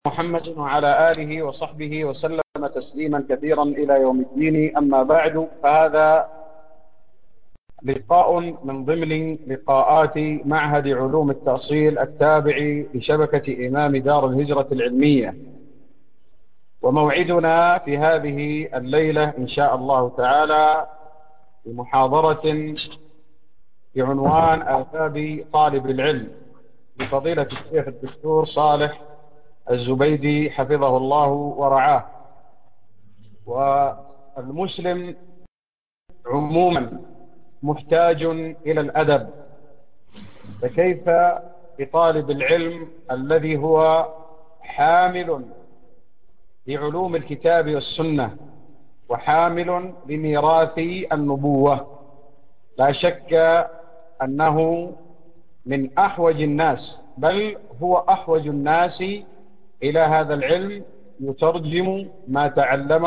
محمد وعلى آله وصحبه وسلم تسليما كثيرا إلى يوم الدين. أما بعد، فهذا لقاء من ضمن لقاءات معهد علوم التأصيل التابع لشبكة إمام دار الهجرة العلمية، وموعدنا في هذه الليلة إن شاء الله تعالى بمحاضرة بعنوان آداب طالب العلم لفضيلة الشيخ الدكتور صالح الزبيدي حفظه الله ورعاه. والمسلم عموما محتاج إلى الأدب، فكيف بطالب العلم الذي هو حامل لعلوم الكتاب والسنة وحامل لميراث النبوة؟ لا شك أنه من أحوج الناس، بل هو أحوج الناس إلى هذا العلم، يترجم ما تعلمه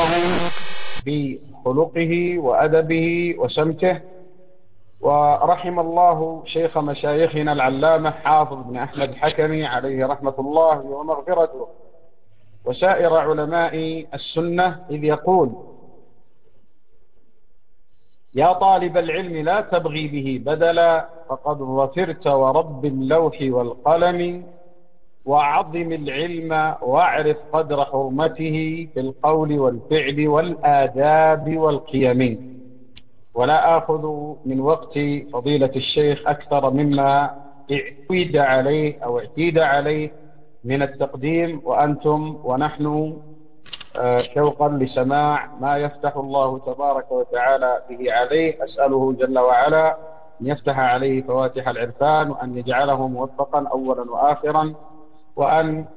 بخلقه وأدبه وسمته. ورحم الله شيخ مشايخنا العلامة حافظ بن أحمد حكمي عليه رحمة الله ومغفرته، وسائر علماء السنة، إذ يقول: يا طالب العلم لا تبغي به بدلا، فقد ظفرت ورب اللوح والقلم، وعظم العلم واعرف قدر حرمته في القول والفعل والآداب والقيم. ولا آخذ من وقت فضيلة الشيخ أكثر مما اعتيد عليه من التقديم، وأنتم ونحن شوقا لسماع ما يفتح الله تبارك وتعالى به عليه. أسأله جل وعلا أن يفتح عليه فواتح العرفان، وأن يجعله موفقا أولا وآخرا، وأن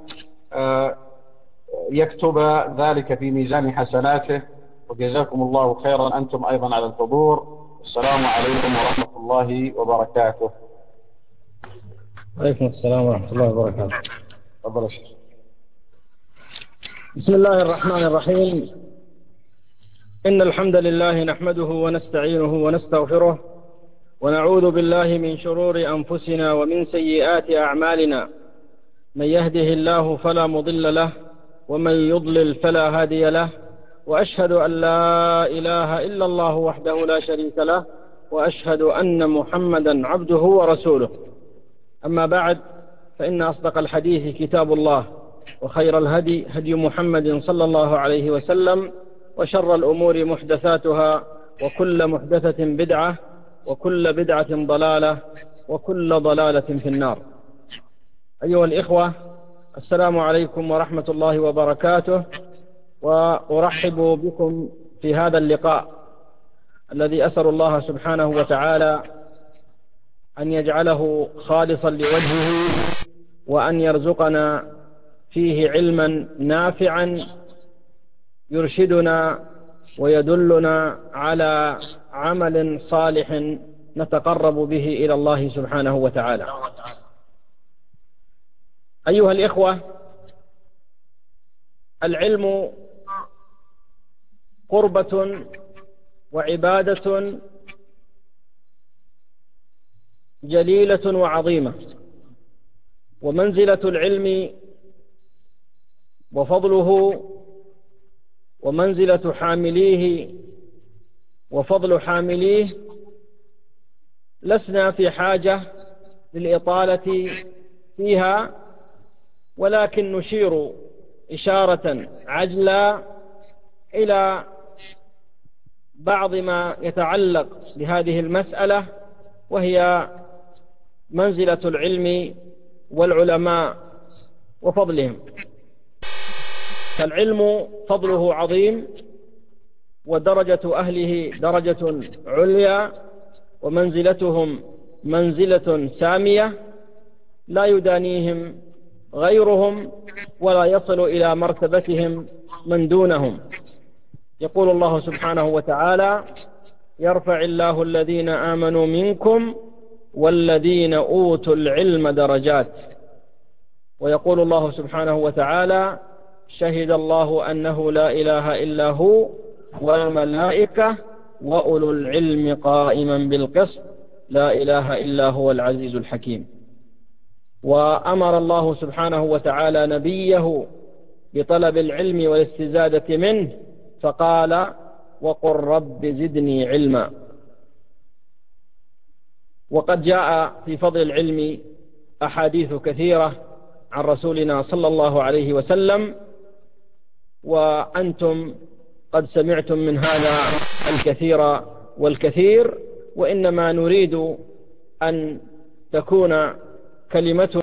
يكتب ذلك في ميزان حسناته. وجزاكم الله خيرا أنتم أيضا على الحضور. السلام عليكم ورحمة الله وبركاته. وعليكم السلام ورحمة الله وبركاته. تفضل يا شيخ. بسم الله الرحمن الرحيم. إن الحمد لله نحمده ونستعينه ونستغفره، ونعوذ بالله من شرور أنفسنا ومن سيئات أعمالنا. من يهده الله فلا مضل له، ومن يضلل فلا هادي له، وأشهد أن لا إله إلا الله وحده لا شريك له، وأشهد أن محمدا عبده ورسوله. أما بعد، فإن أصدق الحديث كتاب الله، وخير الهدي هدي محمد صلى الله عليه وسلم، وشر الأمور محدثاتها، وكل محدثة بدعة، وكل بدعة ضلالة، وكل ضلالة في النار. أيها الإخوة، السلام عليكم ورحمة الله وبركاته، وأرحب بكم في هذا اللقاء الذي أسأل الله سبحانه وتعالى أن يجعله خالصا لوجهه، وأن يرزقنا فيه علما نافعا يرشدنا ويدلنا على عمل صالح نتقرب به إلى الله سبحانه وتعالى. أيها الإخوة، العلم قربة وعبادة جليلة وعظيمة، ومنزلة العلم وفضله ومنزلة حامليه وفضل حامليه لسنا في حاجة للإطالة فيها، ولكن نشير إشارة عجلة إلى بعض ما يتعلق بهذه المسألة، وهي منزلة العلم والعلماء وفضلهم. فالعلم فضله عظيم، ودرجة أهله درجة عليا، ومنزلتهم منزلة سامية لا يدانيهم غيرهم، ولا يصل إلى مرتبتهم من دونهم. يقول الله سبحانه وتعالى: يرفع الله الذين آمنوا منكم والذين أوتوا العلم درجات. ويقول الله سبحانه وتعالى: شهد الله أنه لا إله إلا هو والملائكة وأولو العلم قائما بالقسط لا إله إلا هو العزيز الحكيم. وأمر الله سبحانه وتعالى نبيه بطلب العلم والاستزادة منه، فقال: وقل رب زدني علما. وقد جاء في فضل العلم أحاديث كثيرة عن رسولنا صلى الله عليه وسلم، وأنتم قد سمعتم من هذا الكثير والكثير، وإنما نريد أن تكون كلمتنا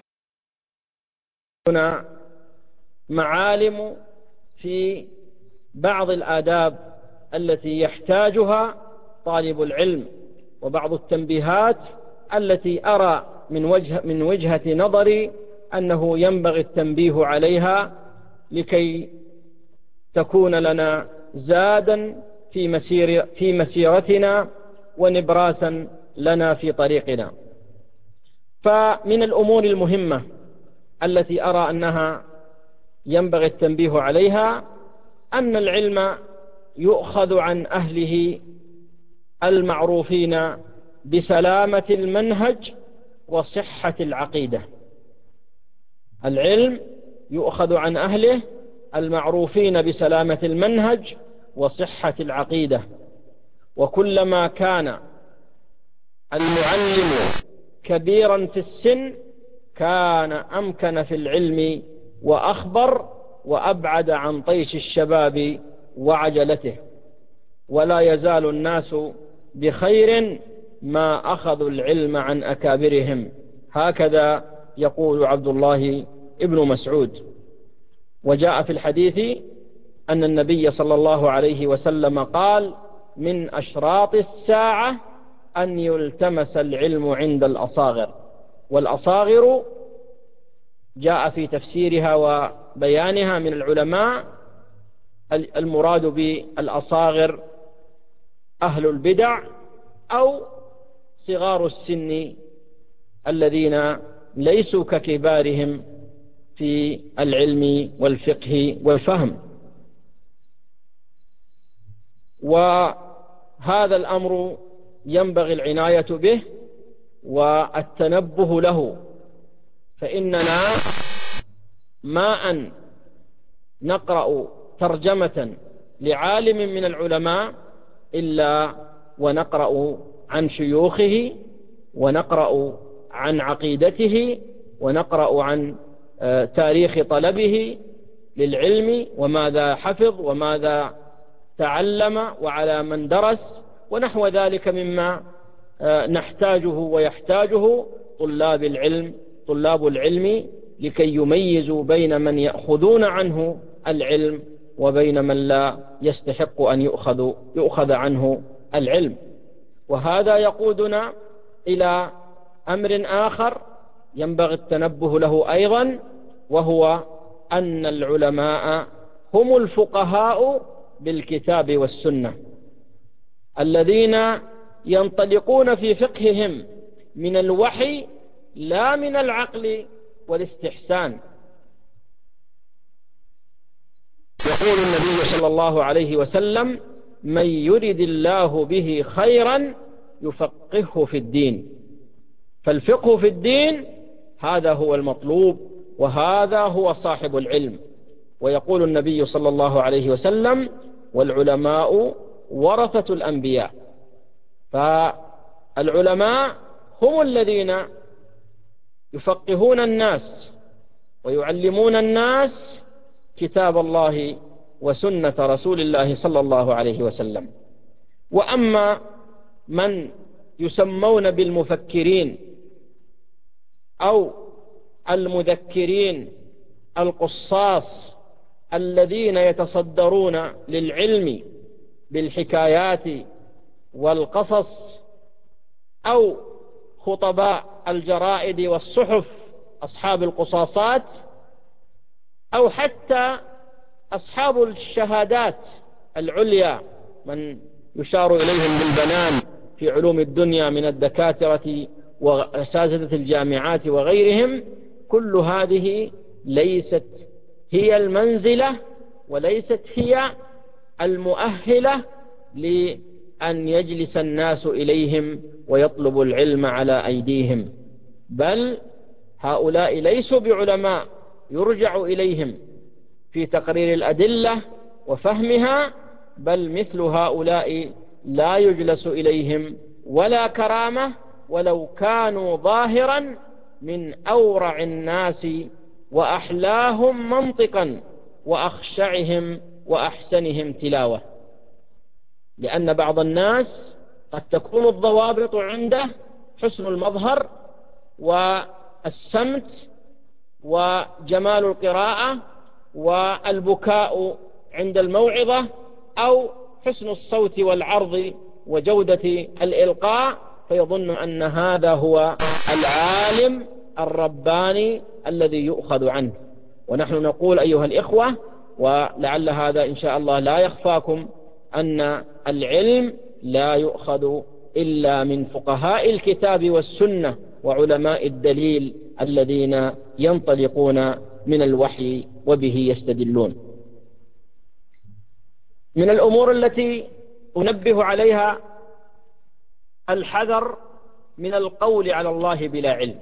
معالم في بعض الآداب التي يحتاجها طالب العلم، وبعض التنبيهات التي أرى من وجهة نظري أنه ينبغي التنبيه عليها لكي تكون لنا زادا في مسيرتنا ونبراسا لنا في طريقنا. فمن الأمور المهمة التي أرى أنها ينبغي التنبيه عليها أن العلم يؤخذ عن أهله المعروفين بسلامة المنهج وصحة العقيدة. العلم يؤخذ عن أهله المعروفين بسلامة المنهج وصحة العقيدة، وكلما كان المعلم كبيرا في السن كان أمكن في العلم وأخبر وأبعد عن طيش الشباب وعجلته. ولا يزال الناس بخير ما أخذوا العلم عن أكابرهم، هكذا يقول عبد الله ابن مسعود. وجاء في الحديث أن النبي صلى الله عليه وسلم قال: من أشراط الساعة أن يلتمس العلم عند الأصاغر. والأصاغر جاء في تفسيرها وبيانها من العلماء المراد بالأصاغر أهل البدع أو صغار السن الذين ليسوا ككبارهم في العلم والفقه والفهم. وهذا الأمر ينبغي العناية به والتنبه له، فإننا ما أن نقرأ ترجمة لعالم من العلماء إلا ونقرأ عن شيوخه، ونقرأ عن عقيدته، ونقرأ عن تاريخ طلبه للعلم وماذا حفظ وماذا تعلم وعلى من درس ونحو ذلك مما نحتاجه ويحتاجه طلاب العلم لكي يميزوا بين من يأخذون عنه العلم وبين من لا يستحق أن يؤخذ عنه العلم. وهذا يقودنا إلى أمر آخر ينبغي التنبه له أيضا، وهو أن العلماء هم الفقهاء بالكتاب والسنة الذين ينطلقون في فقههم من الوحي لا من العقل والاستحسان. يقول النبي صلى الله عليه وسلم: من يرد الله به خيرا يفقهه في الدين. فالفقه في الدين هذا هو المطلوب، وهذا هو صاحب العلم. ويقول النبي صلى الله عليه وسلم: والعلماء ورثة الأنبياء. فالعلماء هم الذين يفقهون الناس ويعلمون الناس كتاب الله وسنة رسول الله صلى الله عليه وسلم. وأما من يسمون بالمفكرين أو المذكرين القصاص الذين يتصدرون للعلم بالحكايات والقصص، أو خطباء الجرائد والصحف أصحاب القصاصات، أو حتى أصحاب الشهادات العليا من يشار إليهم بالبنان في علوم الدنيا من الدكاترة وأساتذة الجامعات وغيرهم، كل هذه ليست هي المنزلة وليست هي المؤهلة لأن يجلس الناس إليهم ويطلبوا العلم على أيديهم، بل هؤلاء ليسوا بعلماء يرجع إليهم في تقرير الأدلة وفهمها، بل مثل هؤلاء لا يجلس إليهم ولا كرامة ولو كانوا ظاهرا من أورع الناس وأحلاهم منطقا وأخشعهم وأحسنهم تلاوة. لأن بعض الناس قد تكون الضوابط عنده حسن المظهر والسمت وجمال القراءة والبكاء عند الموعظة، أو حسن الصوت والعرض وجودة الإلقاء، فيظن أن هذا هو العالم الرباني الذي يؤخذ عنه. ونحن نقول أيها الإخوة، ولعل هذا إن شاء الله لا يخفاكم، أن العلم لا يؤخذ إلا من فقهاء الكتاب والسنة وعلماء الدليل الذين ينطلقون من الوحي وبه يستدلون. من الأمور التي أنبه عليها الحذر من القول على الله بلا علم،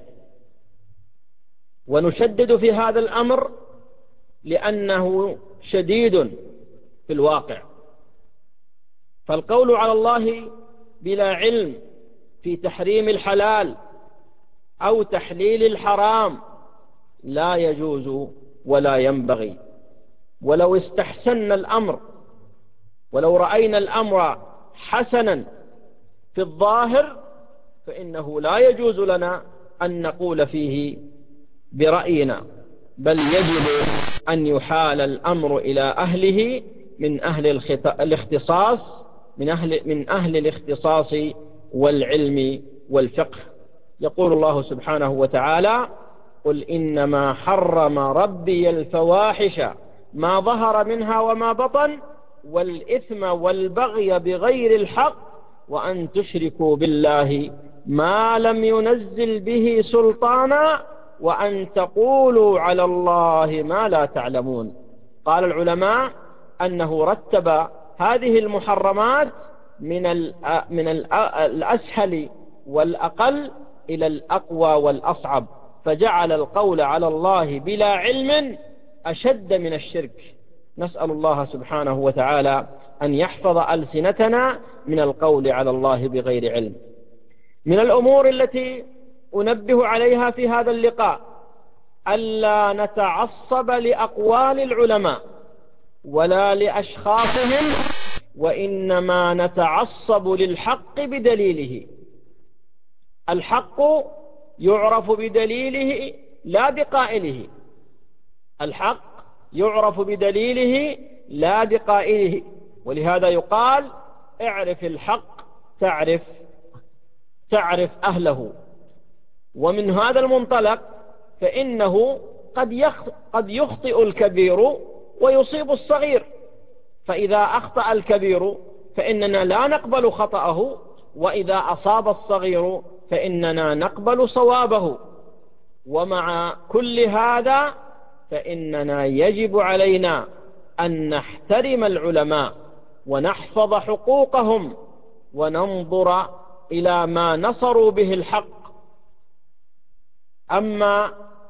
ونشدد في هذا الأمر لأنه شديد في الواقع. فالقول على الله بلا علم في تحريم الحلال أو تحليل الحرام لا يجوز ولا ينبغي. ولو استحسنا الأمر، ولو رأينا الأمر حسنا في الظاهر، فإنه لا يجوز لنا أن نقول فيه برأينا، بل يجب أن يحال الأمر إلى أهله من أهل الاختصاص، من أهل الاختصاص والعلم والفقه. يقول الله سبحانه وتعالى: قل إنما حرم ربي الفواحش ما ظهر منها وما بطن والإثم والبغي بغير الحق وأن تشركوا بالله ما لم ينزل به سلطانا وأن تقولوا على الله ما لا تعلمون. قال العلماء أنه رتب هذه المحرمات من الأسهل والأقل إلى الأقوى والأصعب، فجعل القول على الله بلا علم أشد من الشرك. نسأل الله سبحانه وتعالى أن يحفظ ألسنتنا من القول على الله بغير علم. من الأمور التي أنبه عليها في هذا اللقاء ألا نتعصب لأقوال العلماء ولا لأشخاصهم، وإنما نتعصب للحق بدليله. الحق يعرف بدليله لا بقائله، الحق يعرف بدليله لا بقائله. ولهذا يقال: اعرف الحق تعرف أهله. ومن هذا المنطلق فإنه قد يخطئ الكبير ويصيب الصغير، فإذا أخطأ الكبير فإننا لا نقبل خطأه، وإذا أصاب الصغير فإننا نقبل صوابه. ومع كل هذا فإننا يجب علينا أن نحترم العلماء ونحفظ حقوقهم وننظر إلى ما نصروا به الحق. أما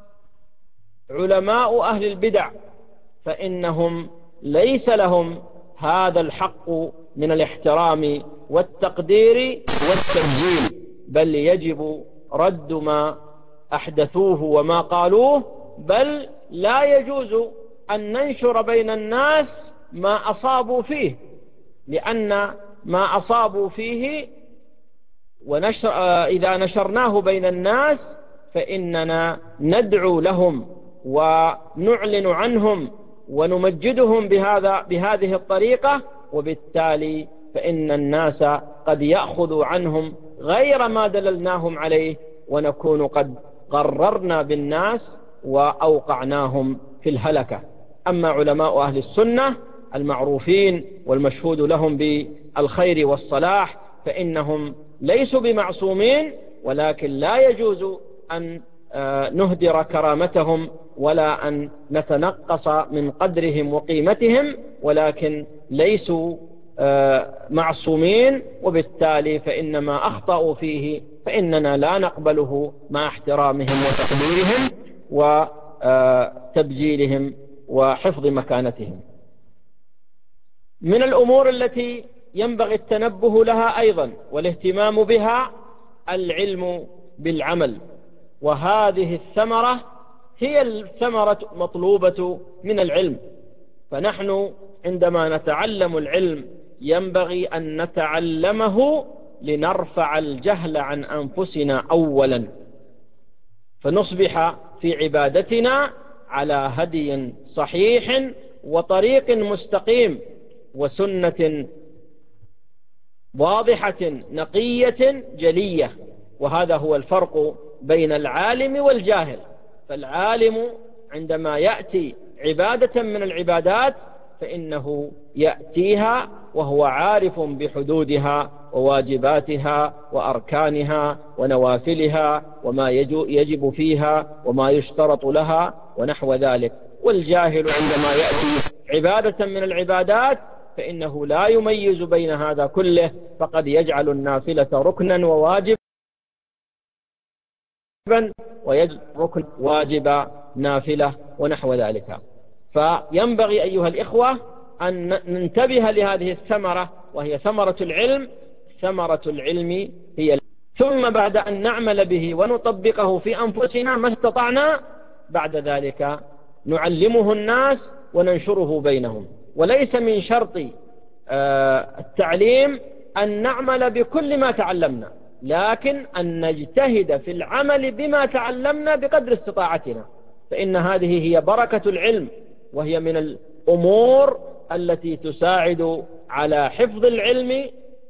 علماء أهل البدع فإنهم ليس لهم هذا الحق من الاحترام والتقدير والتبجيل، بل يجب رد ما أحدثوه وما قالوه، بل لا يجوز أن ننشر بين الناس ما أصابوا فيه، لأن ما أصابوا فيه إذا نشرناه بين الناس فإننا ندعو لهم ونعلن عنهم ونمجدهم بهذه الطريقة، وبالتالي فإن الناس قد يأخذوا عنهم غير ما دللناهم عليه، ونكون قد غررنا بالناس وأوقعناهم في الهلكة. أما علماء أهل السنة المعروفين والمشهود لهم بالخير والصلاح فإنهم ليسوا بمعصومين، ولكن لا يجوز أن نهدر كرامتهم ولا أن نتنقص من قدرهم وقيمتهم، ولكن ليسوا معصومين، وبالتالي فإن ما أخطأوا فيه فإننا لا نقبله مع احترامهم وتقديرهم وتبجيلهم وحفظ مكانتهم. من الأمور التي ينبغي التنبه لها أيضا والاهتمام بها العلم بالعمل، وهذه الثمرة هي الثمرة مطلوبة من العلم. فنحن عندما نتعلم العلم ينبغي أن نتعلمه لنرفع الجهل عن أنفسنا أولا، فنصبح في عبادتنا على هدي صحيح وطريق مستقيم وسنة واضحة نقية جلية. وهذا هو الفرق بين العالم والجاهل. فالعالم عندما يأتي عبادة من العبادات فإنه يأتيها وهو عارف بحدودها وواجباتها وأركانها ونوافلها وما يجب فيها وما يشترط لها ونحو ذلك. والجاهل عندما يأتي عبادة من العبادات فإنه لا يميز بين هذا كله، فقد يجعل النافلة ركنا وواجبا ويجعل ركن واجب نافلة ونحو ذلك. فينبغي أيها الإخوة أن ننتبه لهذه الثمرة، وهي ثمرة العلم. ثمرة العلم هي ثم بعد أن نعمل به ونطبقه في أنفسنا ما استطعنا، بعد ذلك نعلمه الناس وننشره بينهم. وليس من شرط التعليم أن نعمل بكل ما تعلمنا، لكن أن نجتهد في العمل بما تعلمنا بقدر استطاعتنا، فإن هذه هي بركة العلم، وهي من الأمور التي تساعد على حفظ العلم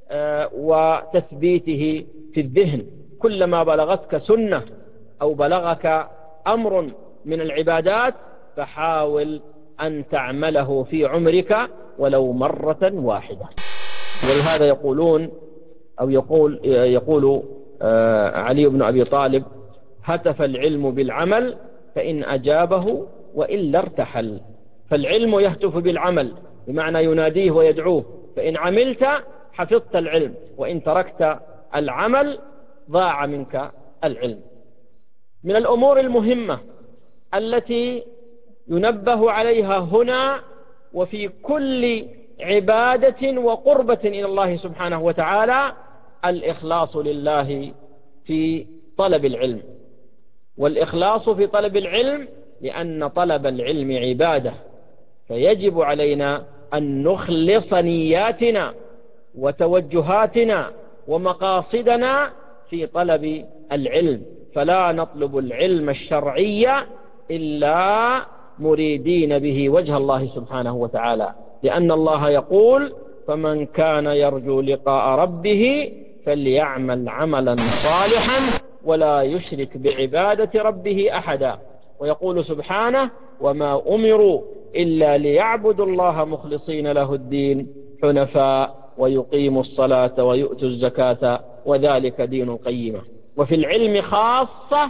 وتثبيته في الذهن. كلما بلغتك سنة أو بلغك أمر من العبادات فحاول أن تعمله في عمرك ولو مرة واحدة. ولهذا يقولون أو يقول علي بن أبي طالب: هتف العلم بالعمل فإن أجابه وإلا ارتحل. فالعلم يهتف بالعمل بمعنى يناديه ويدعوه، فإن عملت حفظت العلم، وإن تركت العمل ضاع منك العلم. من الأمور المهمة التي ينبه عليها هنا وفي كل عبادة وقربة إلى الله سبحانه وتعالى الإخلاص لله في طلب العلم. والإخلاص في طلب العلم لأن طلب العلم عبادة، فيجب علينا أن نخلص نياتنا وتوجهاتنا ومقاصدنا في طلب العلم. فلا نطلب العلم الشرعي إلا مريدين به وجه الله سبحانه وتعالى، لأن الله يقول: فمن كان يرجو لقاء ربه فليعمل عملا صالحا ولا يشرك بعبادة ربه أحدا. ويقول سبحانه: وما أمروا إلا ليعبدوا الله مخلصين له الدين حنفاء ويقيموا الصلاة ويؤتوا الزكاة وذلك دين القيمة. وفي العلم خاصة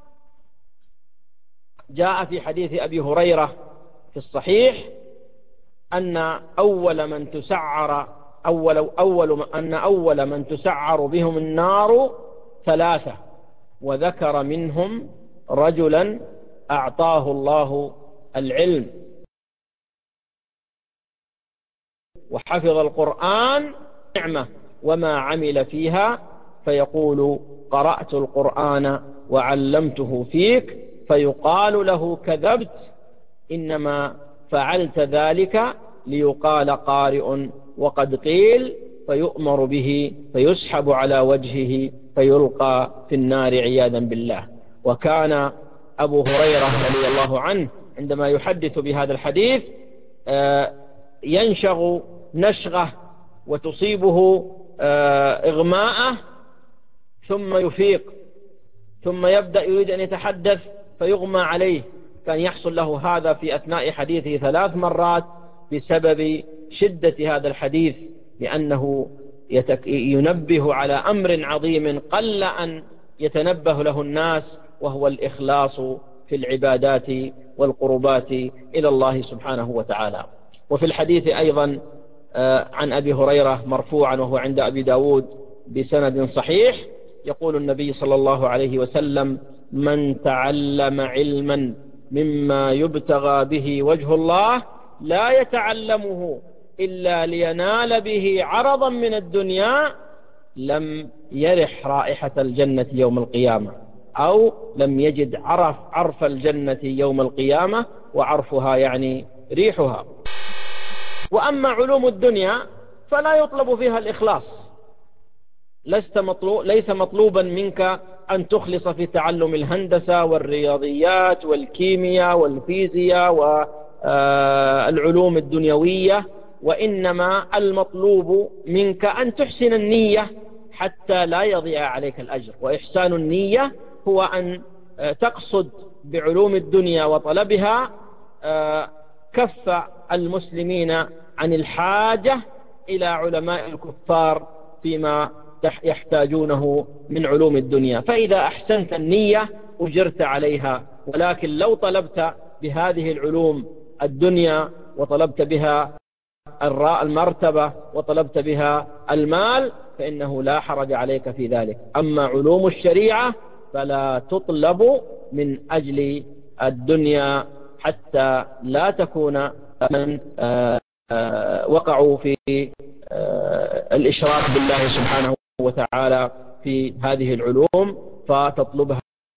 جاء في حديث أبي هريرة في الصحيح أن أول من تسعر بهم النار ثلاثة، وذكر منهم رجلا أعطاه الله العلم وحفظ القرآن نعمة وما عمل فيها، فيقول: قرأت القرآن وعلمته فيك، فيقال له: كذبت، إنما فعلت ذلك ليقال قارئ وقد قيل، فيؤمر به فيسحب على وجهه فيلقى في النار عياذا بالله. وكان أبو هريرة رضي الله عنه عندما يحدث بهذا الحديث ينشغ نشغه وتصيبه إغماءه ثم يفيق، ثم يبدأ يريد أن يتحدث فيغمى عليه. كان يحصل له هذا في أثناء حديثه 3 مرات بسبب شدة هذا الحديث، لأنه ينبه على أمر عظيم قل أن يتنبه له الناس، وهو الإخلاص في العبادات والقربات إلى الله سبحانه وتعالى. وفي الحديث أيضا عن أبي هريرة مرفوعا وهو عند أبي داود بسند صحيح، يقول النبي صلى الله عليه وسلم: من تعلم علما مما يبتغى به وجه الله لا يتعلمه إلا لينال به عرضا من الدنيا لم يرح رائحة الجنة يوم القيامة، أو لم يجد عرف الجنة يوم القيامة، وعرفها يعني ريحها. وأما علوم الدنيا فلا يطلب فيها الإخلاص، ليس مطلوبا منك أن تخلص في تعلم الهندسة والرياضيات والكيمياء والفيزياء والعلوم الدنيوية، وإنما المطلوب منك أن تحسن النية حتى لا يضيع عليك الأجر. وإحسان النية هو أن تقصد بعلوم الدنيا وطلبها كف المسلمين عن الحاجة إلى علماء الكفار فيما يحتاجونه من علوم الدنيا. فإذا أحسنت النية أجرت عليها. ولكن لو طلبت بهذه العلوم الدنيا وطلبت بها المرتبة وطلبت بها المال فإنه لا حرج عليك في ذلك. أما علوم الشريعة فلا تطلب من أجل الدنيا حتى لا تكون من وقعوا في الإشراك بالله سبحانه وتعالى في هذه العلوم فتطلبها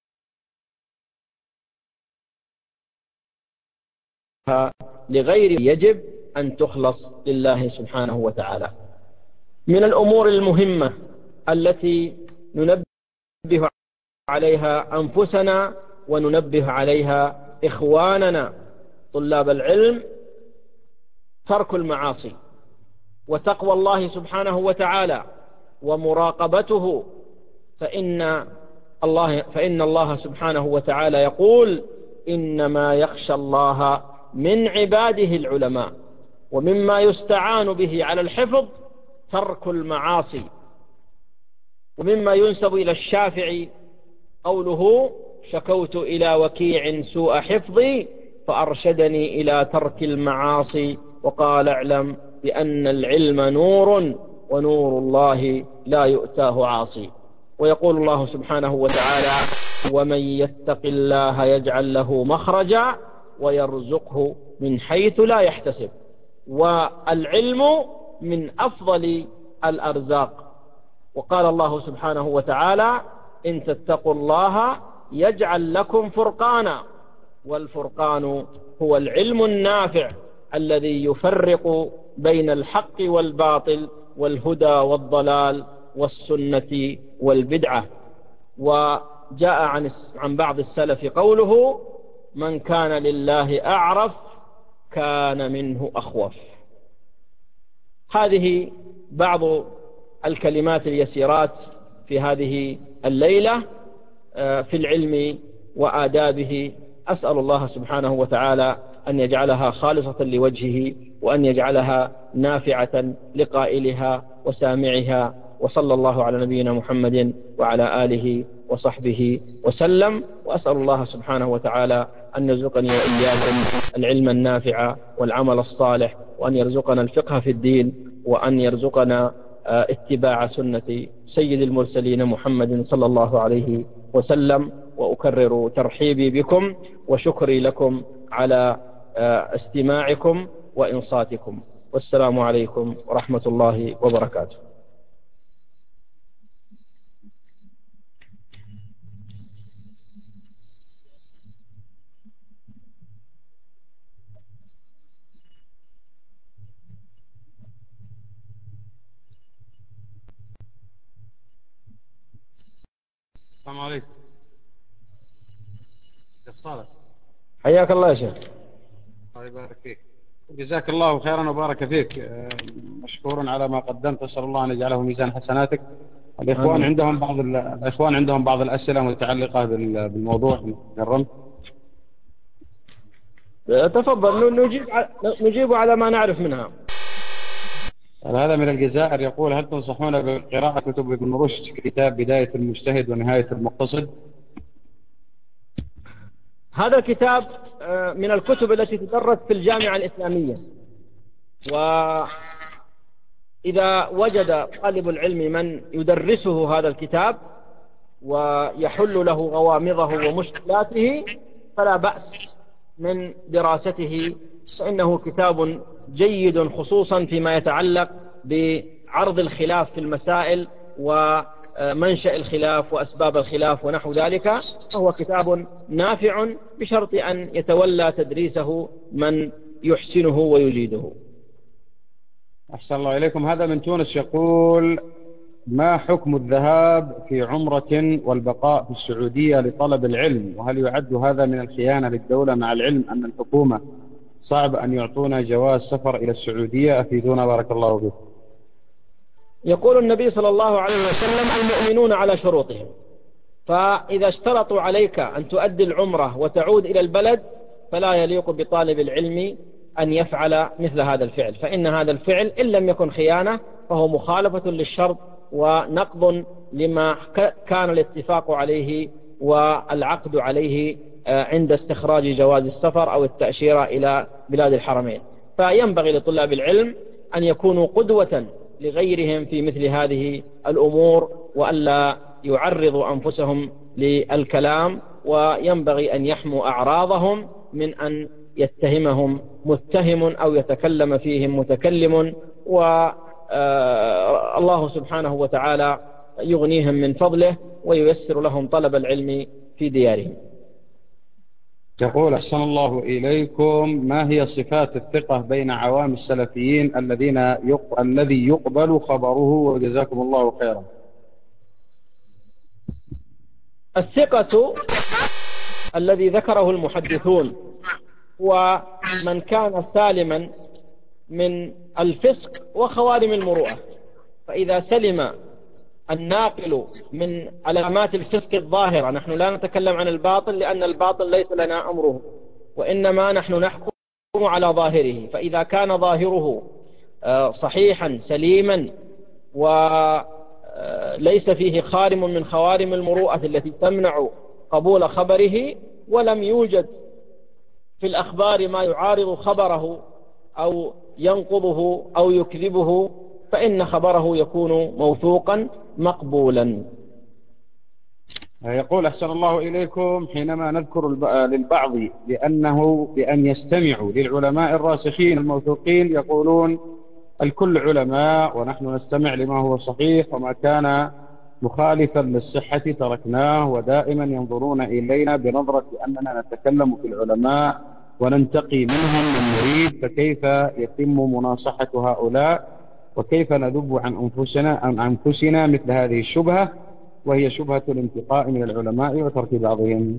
لغير. يجب أن تخلص لله سبحانه وتعالى. من الأمور المهمة التي ننبه عليها أنفسنا وننبه عليها إخواننا طلاب العلم ترك المعاصي وتقوى الله سبحانه وتعالى ومراقبته، فإن الله سبحانه وتعالى يقول: إنما يخشى الله من عباده العلماء. ومما يستعان به على الحفظ ترك المعاصي. ومما ينسب إلى الشافعي قوله: شكوت إلى وكيع سوء حفظي فأرشدني إلى ترك المعاصي وقال: اعلم بأن العلم نور ونور الله لا يؤتاه عاصي. ويقول الله سبحانه وتعالى: ومن يتق الله يجعل له مخرجا ويرزقه من حيث لا يحتسب. والعلم من أفضل الأرزاق. وقال الله سبحانه وتعالى: إن تتقوا الله يجعل لكم فرقانا. والفرقان هو العلم النافع الذي يفرق بين الحق والباطل والهدى والضلال والسنة والبدعة. وجاء عن بعض السلف قوله: من كان لله أعرف كان منه أخوف. هذه بعض الكلمات اليسيرات في هذه الليلة في العلم وآدابه. أسأل الله سبحانه وتعالى أن يجعلها خالصة لوجهه، وأن يجعلها نافعة لقائلها وسامعها. وصلى الله على نبينا محمد وعلى آله وصحبه وسلم. وأسأل الله سبحانه وتعالى أن يرزقني وإياكم العلم النافع والعمل الصالح، وأن يرزقنا الفقه في الدين، وأن يرزقنا اتباع سنة سيد المرسلين محمد صلى الله عليه وسلم. وأكرر ترحيبي بكم وشكري لكم على استماعكم وإنصاتكم. والسلام عليكم ورحمة الله وبركاته. السلام عليكم شيخ صالح. حياك الله يا شيخ. الله يبارك فيك. جزاك الله خيرا وبارك فيك. مشكورا على ما قدمت. أسأل الله أن يجعله ميزان حسناتك. الإخوان عندهم بعض الأسئلة متعلقة بالموضوع. جرم تفضل نجيب على ما نعرف منها. هذا من الجزائر يقول: هل تنصحون بقراءة كتب ابن رشد كتاب بداية المجتهد ونهاية المقتصد؟ هذا الكتاب من الكتب التي تدرس في الجامعة الإسلامية، وإذا وجد طالب العلم من يدرسه هذا الكتاب ويحل له غوامضه ومشكلاته فلا بأس من دراسته، فإنه كتاب جيد خصوصا فيما يتعلق بعرض الخلاف في المسائل ومنشأ الخلاف وأسباب الخلاف ونحو ذلك. فهو كتاب نافع بشرط أن يتولى تدريسه من يحسنه ويجيده. أحسن الله إليكم. هذا من تونس يقول: ما حكم الذهاب في عمرة والبقاء في السعودية لطلب العلم؟ وهل يعد هذا من الخيانة للدولة، مع العلم أن الحكومة صعب أن يعطونا جواز سفر إلى السعودية؟ أفيدونا بارك الله فيكم. يقول النبي صلى الله عليه وسلم: المؤمنون على شروطهم، فإذا اشترطوا عليك أن تؤدي العمرة وتعود إلى البلد فلا يليق بطالب العلم أن يفعل مثل هذا الفعل، فإن هذا الفعل إن لم يكن خيانة فهو مخالفة للشرط ونقض لما كان الاتفاق عليه والعقد عليه عند استخراج جواز السفر أو التأشيرة إلى بلاد الحرمين. فينبغي لطلاب العلم أن يكونوا قدوة لغيرهم في مثل هذه الأمور، وألا يعرضوا أنفسهم للكلام، وينبغي أن يحموا أعراضهم من أن يتهمهم متهم أو يتكلم فيهم متكلم، والله سبحانه وتعالى يغنيهم من فضله وييسر لهم طلب العلم في ديارهم. يقول: أحسن الله إليكم، ما هي صفات الثقة بين عوام السلفيين الذي يقبل خبره؟ وجزاكم الله خيرا. الثقة الذي ذكره المحدثون هو من كان سالما من الفسق وخوارم المروءة، فإذا سلم الناقل من علامات الفسق الظاهرة، نحن لا نتكلم عن الباطل لأن الباطل ليس لنا أمره، وإنما نحن نحكم على ظاهره، فإذا كان ظاهره صحيحا سليما وليس فيه خارم من خوارم المروءة التي تمنع قبول خبره، ولم يوجد في الأخبار ما يعارض خبره أو ينقضه أو يكذبه، فإن خبره يكون موثوقا مقبولا. يقول: أحسن الله إليكم، حينما نذكر للبعض بأن يستمعوا للعلماء الراسخين الموثوقين يقولون الكل علماء ونحن نستمع لما هو صحيح، وما كان مخالفا للصحة تركناه، ودائما ينظرون إلينا بنظرة أننا نتكلم في العلماء وننتقي منهم من نريد، فكيف يتم مناصحة هؤلاء؟ وكيف نذب عن أنفسنا مثل هذه الشبهة، وهي شبهة الانتقاء من العلماء وترك بعضهم؟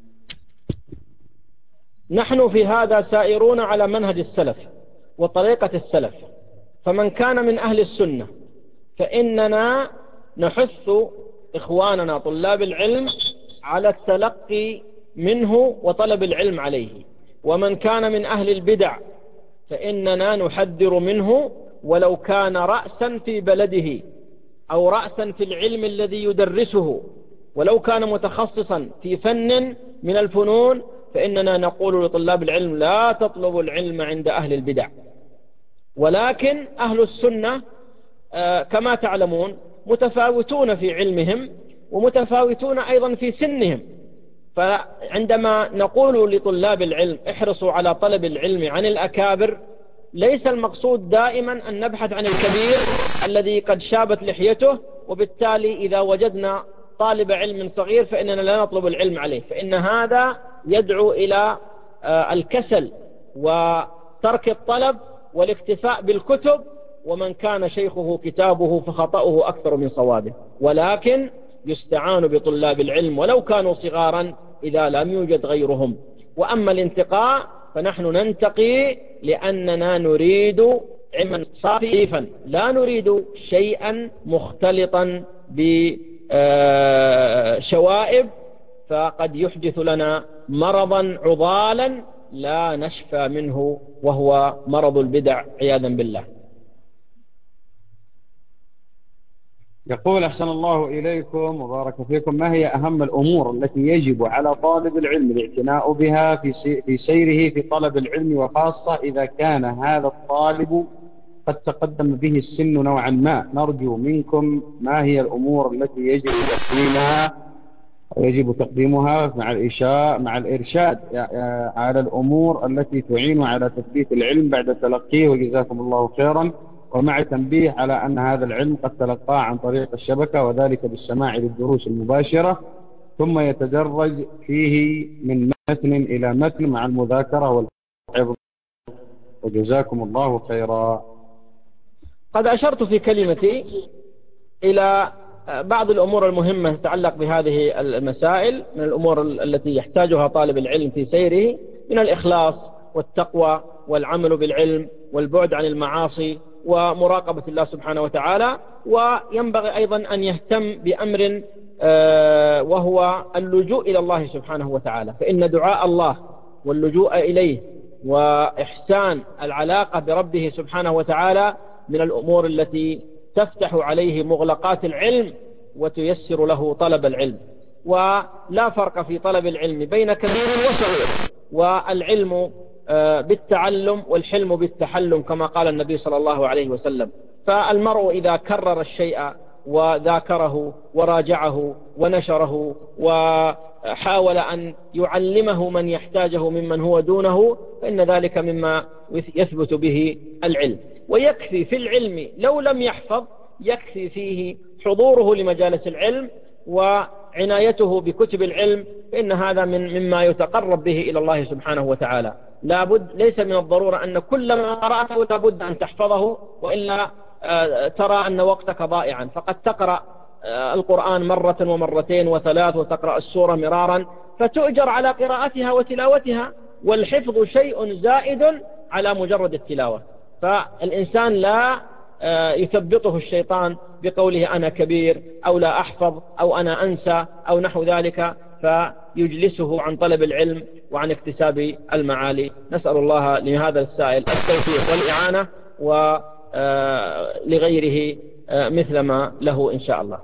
نحن في هذا سائرون على منهج السلف وطريقة السلف، فمن كان من أهل السنة فإننا نحث إخواننا طلاب العلم على التلقي منه وطلب العلم عليه، ومن كان من أهل البدع فإننا نحذر منه ولو كان رأسا في بلده أو رأسا في العلم الذي يدرسه، ولو كان متخصصا في فن من الفنون، فإننا نقول لطلاب العلم لا تطلبوا العلم عند أهل البدع. ولكن أهل السنة كما تعلمون متفاوتون في علمهم ومتفاوتون أيضا في سنهم، فعندما نقول لطلاب العلم احرصوا على طلب العلم عن الأكابر، ليس المقصود دائما أن نبحث عن الكبير الذي قد شابت لحيته، وبالتالي إذا وجدنا طالب علم صغير فإننا لا نطلب العلم عليه، فإن هذا يدعو إلى الكسل وترك الطلب والاكتفاء بالكتب، ومن كان شيخه كتابه فخطأه أكثر من صوابه. ولكن يستعان بطلاب العلم ولو كانوا صغارا إذا لم يوجد غيرهم. وأما الانتقاء فنحن ننتقي لأننا نريد علما صافيا، لا نريد شيئا مختلطا بشوائب فقد يحدث لنا مرضا عضالا لا نشفى منه، وهو مرض البدع عياذا بالله. يقول: أحسن الله إليكم وبارك فيكم، ما هي أهم الأمور التي يجب على طالب العلم الاعتناء بها في سيره في طلب العلم، وخاصة إذا كان هذا الطالب قد تقدم به السن نوعا ما؟ نرجو منكم ما هي الأمور التي يجب تقديمها ويجب تقديمها مع الإرشاد على الأمور التي تعين على تثبيت العلم بعد تلقيه، وجزاكم الله خيرا، ومع تنبيه على أن هذا العلم قد تلقاه عن طريق الشبكة، وذلك بالسماع للدروس المباشرة، ثم يتدرج فيه من متن إلى متن مع المذاكرة والحفظ، وجزاكم الله خيرا. قد أشرت في كلمتي إلى بعض الأمور المهمة تتعلق بهذه المسائل من الأمور التي يحتاجها طالب العلم في سيره، من الإخلاص والتقوى والعمل بالعلم والبعد عن المعاصي ومراقبة الله سبحانه وتعالى. وينبغي أيضا أن يهتم بأمر وهو اللجوء إلى الله سبحانه وتعالى، فإن دعاء الله واللجوء إليه وإحسان العلاقة بربه سبحانه وتعالى من الأمور التي تفتح عليه مغلقات العلم وتيسر له طلب العلم. ولا فرق في طلب العلم بين كبير وصغير، والعلم بالتعلم والحلم بالتحلم كما قال النبي صلى الله عليه وسلم. فالمرء إذا كرر الشيء وذاكره وراجعه ونشره وحاول أن يعلمه من يحتاجه ممن هو دونه، فإن ذلك مما يثبت به العلم. ويكفي في العلم لو لم يحفظ، يكفي فيه حضوره لمجالس العلم وعنايته بكتب العلم، فإن هذا مما يتقرب به إلى الله سبحانه وتعالى. ليس من الضرورة أن كل ما قرأته لابد أن تحفظه، وإلا ترى أن وقتك ضائعا. فقد تقرأ القرآن مرة ومرتين وثلاث، وتقرأ السورة مرارا، فتؤجر على قراءتها وتلاوتها، والحفظ شيء زائد على مجرد التلاوة. فالإنسان لا يثبطه الشيطان بقوله أنا كبير أو لا أحفظ أو أنا أنسى أو نحو ذلك، فيجلسه عن طلب العلم وعن اكتساب المعالي. نسأل الله لهذا السائل التوفيق والإعانة، ولغيره مثل ما له إن شاء الله.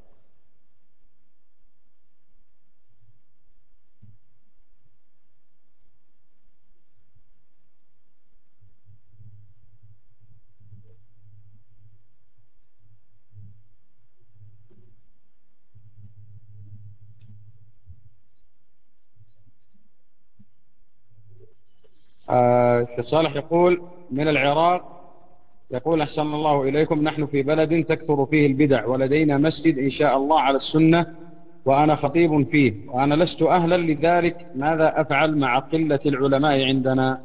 الشيخ صالح يقول من العراق، يقول أحسن الله إليكم، نحن في بلد تكثر فيه البدع، ولدينا مسجد إن شاء الله على السنة، وأنا خطيب فيه، وأنا لست أهلا لذلك، ماذا أفعل مع قلة العلماء عندنا؟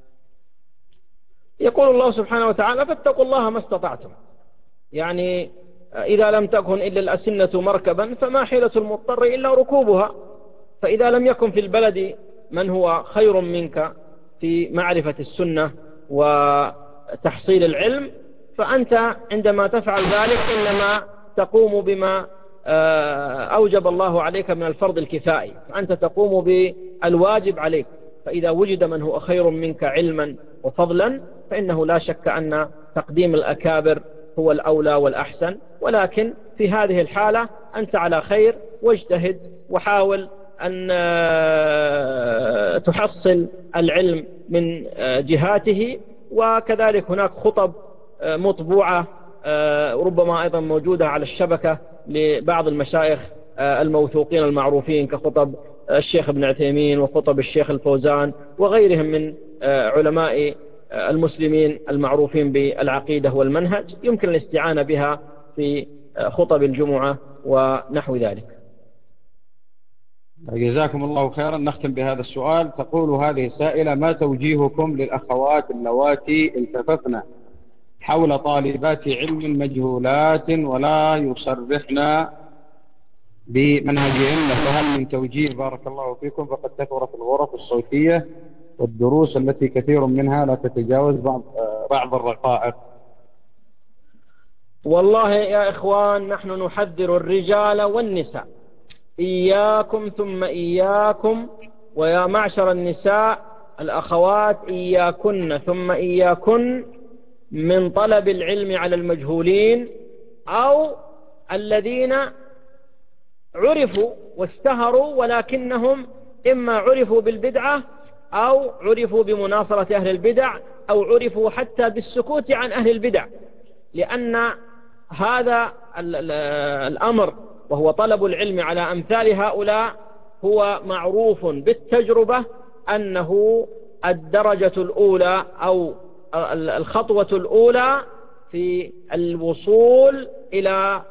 يقول الله سبحانه وتعالى فاتقوا الله ما استطعتم. يعني إذا لم تكن إلا الأسنة مركبا فما حيلة المضطر إلا ركوبها. فإذا لم يكن في البلد من هو خير منك في معرفة السنة وتحصيل العلم، فأنت عندما تفعل ذلك إنما تقوم بما أوجب الله عليك من الفرض الكفائي، فأنت تقوم بالواجب عليك. فإذا وجد من هو خير منك علما وفضلا، فإنه لا شك أن تقديم الأكابر هو الأولى والأحسن. ولكن في هذه الحالة أنت على خير، واجتهد وحاول أن تحصل العلم من جهاته. وكذلك هناك خطب مطبوعة ربما أيضا موجودة على الشبكة لبعض المشايخ الموثوقين المعروفين، كخطب الشيخ ابن عثيمين وخطب الشيخ الفوزان وغيرهم من علماء المسلمين المعروفين بالعقيدة والمنهج، يمكن الاستعانة بها في خطب الجمعة ونحو ذلك. جزاكم الله خيرا. نختم بهذا السؤال. تقول هذه السائلة: ما توجيهكم للأخوات اللواتي التففن حول طالبات علم مجهولات ولا يصرحن بمنهجهن، فهل من توجيه؟ بارك الله فيكم. فقد كثرت الغرف الصوتية والدروس التي كثير منها لا تتجاوز بعض الرقائق. والله يا إخوان، نحن نحذر الرجال والنساء، إياكم ثم إياكم، ويا معشر النساء الأخوات إياكن ثم إياكن من طلب العلم على المجهولين أو الذين عرفوا واشتهروا ولكنهم إما عرفوا بالبدعة أو عرفوا بمناصرة أهل البدع أو عرفوا حتى بالسكوت عن أهل البدع، لأن هذا الأمر وهو طلب العلم على أمثال هؤلاء، هو معروف بالتجربة أنه الدرجة الأولى أو الخطوة الأولى في الوصول إلى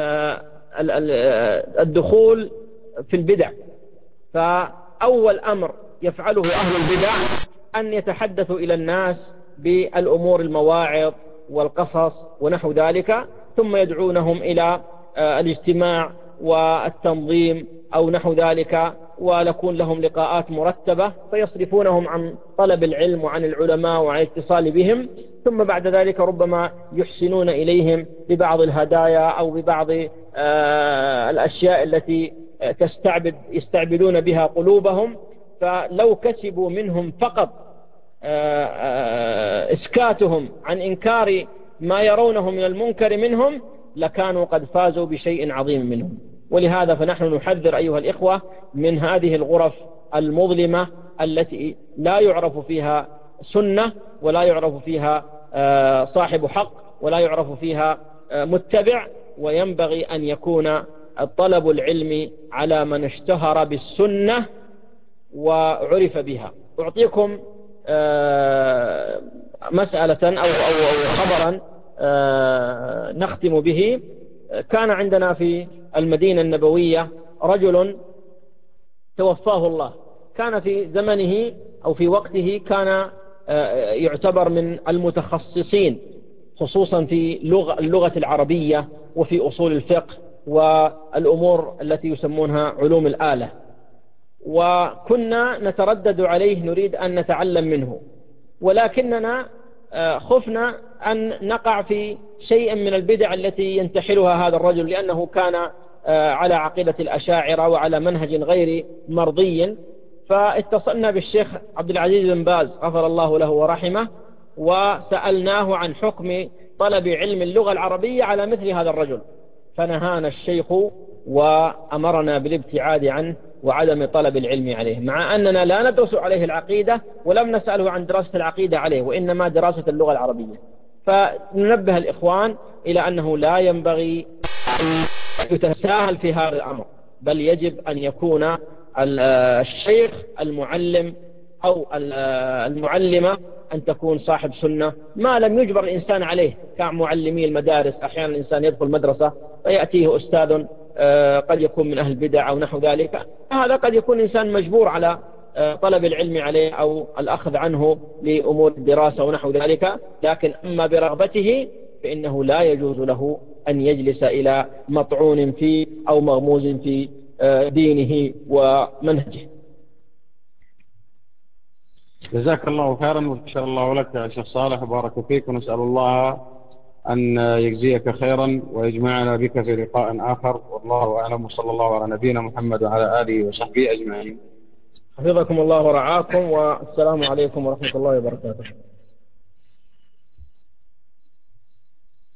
الدخول في البدع. فأول أمر يفعله أهل البدع أن يتحدثوا إلى الناس بالأمور المواعظ والقصص ونحو ذلك، ثم يدعونهم إلى الاجتماع والتنظيم أو نحو ذلك، ولكون لهم لقاءات مرتبة فيصرفونهم عن طلب العلم وعن العلماء وعن الاتصال بهم، ثم بعد ذلك ربما يحسنون إليهم ببعض الهدايا أو ببعض الأشياء التي يستعبدون بها قلوبهم. فلو كسبوا منهم فقط إسكاتهم عن إنكار ما يرونه من المنكر منهم لكانوا قد فازوا بشيء عظيم منهم. ولهذا فنحن نحذر أيها الإخوة من هذه الغرف المظلمة التي لا يعرف فيها سنة ولا يعرف فيها صاحب حق ولا يعرف فيها متبع، وينبغي أن يكون الطلب العلمي على من اشتهر بالسنة وعرف بها. أعطيكم مسألة أو خبرا نختم به. كان عندنا في المدينة النبوية رجل توفاه الله، كان في زمنه أو في وقته كان يعتبر من المتخصصين خصوصا في اللغة العربية وفي أصول الفقه والأمور التي يسمونها علوم الآلة، وكنا نتردد عليه نريد أن نتعلم منه، ولكننا خفنا أن نقع في شيء من البدع التي ينتحلها هذا الرجل، لأنه كان على عقيدة الأشاعرة وعلى منهج غير مرضي. فاتصلنا بالشيخ عبد العزيز بن باز غفر الله له ورحمه، وسألناه عن حكم طلب علم اللغة العربية على مثل هذا الرجل، فنهانا الشيخ وأمرنا بالابتعاد عنه وعدم طلب العلم عليه، مع أننا لا ندرس عليه العقيدة ولم نسأله عن دراسة العقيدة عليه، وإنما دراسة اللغة العربية. فننبه الإخوان إلى أنه لا ينبغي أن يتساهل في هذا الأمر، بل يجب أن يكون الشيخ المعلم أو المعلمة أن تكون صاحب سنة، ما لم يجبر الإنسان عليه كمعلمي المدارس. أحيانا الإنسان يدخل مدرسة فيأتيه أستاذ قد يكون من أهل البدع أو نحو ذلك، هذا قد يكون إنسان مجبور على طلب العلم عليه أو الأخذ عنه لأمور الدراسة ونحو ذلك، لكن أما برغبته فإنه لا يجوز له أن يجلس إلى مطعون فيه أو مغموز في دينه ومنهجه. جزاك الله خيرا وشكر الله لك يا شيخ صالح وبارك فيك، ونسأل الله أن يجزيك خيرا ويجمعنا بك في لقاء آخر، والله أعلم، وصلى الله على نبينا محمد وعلى آله وصحبه أجمعين. حفظكم الله ورعاكم، والسلام عليكم ورحمة الله وبركاته.